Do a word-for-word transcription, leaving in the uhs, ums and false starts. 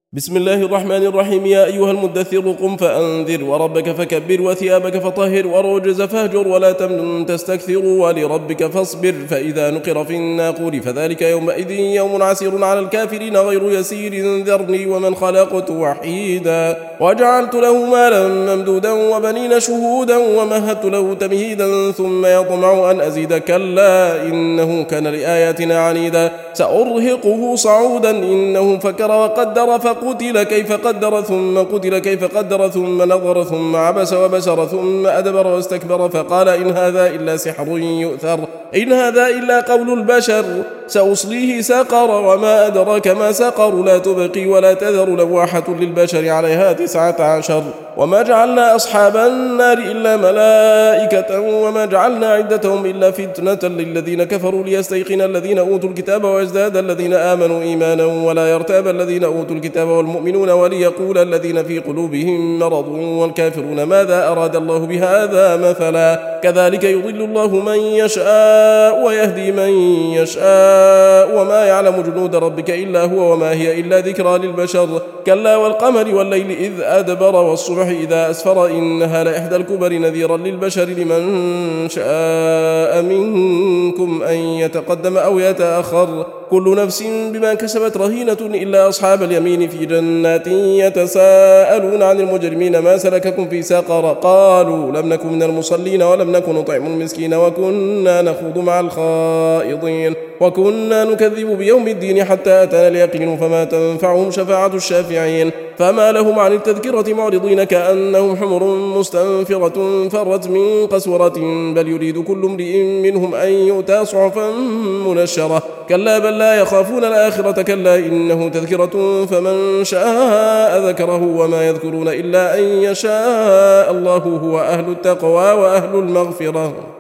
بسم الله الرحمن الرحيم. يا أيها المدثر قم فأنذر وربك فكبر وثيابك فطهر والرجز فاهجر ولا تمنن تستكثر ولربك فاصبر فإذا نقر في الناقور فذلك يومئذ يوم عسير على الكافرين غير يسير ذرني ومن خلقت وحيدا وجعلت له مالا ممدودا وبنين شهودا ومهدت له تمهيدا ثم يطمع أن أزيد كلا إنه كان لآياتنا عنيدا سأرهقه صعودا إنه فكر وقدر فقتل كيف قدر ثم قتل كيف قدر ثم نظر ثم عبس وبسر ثم أدبر واستكبر فقال إن هذا إلا سحر يؤثر إن هذا إلا قول البشر سأصليه سقر وما أدراك ما سقر لا تبقي ولا تذر لواحة للبشر عليها تسعة عشر وما جعلنا أصحاب النار إلا ملائكة وما جعلنا عدتهم إلا فتنة للذين كفروا ليستيقن الذين أوتوا الكتاب ويزداد الذين آمنوا إيمانا ولا يرتاب الذين أوتوا الكتاب والمؤمنون وليقول الذين في قلوبهم مرض والكافرون ماذا أراد الله بهذا مثلا كذلك يضل الله من يشاء ويهدي من يشاء وما يعلم جنود ربك إلا هو وما هي إلا ذكرى للبشر كلا والقمر والليل إذ أدبر والصبح إذا أسفر إنها لإحدى الكبر نذيرا للبشر لمن شاء منكم أن يتقدم أو يتأخر كل نفس بما كسبت رهينة إلا أصحاب اليمين في جنات يتساءلون عن المجرمين ما سلككم في سقر قالوا لم نكن من المصلين ولم نكن نطعم المسكين وكنا نخوض مع الخائضين وكنا نكذب بيوم الدين حتى أتانا اليقين فما تنفعهم شفاعة الشافعين فما لهم عن التذكرة معرضين كأنهم حمر مستنفرة فرت من قسورة بل يريد كل امرئ منهم أن يؤتى صحفا منشرة كلا بل لا يخافون الآخرة كلا إنه تذكرة فمن شاء ذكره وما يذكرون إلا أن يشاء الله هو أهل التقوى وأهل المغفرة.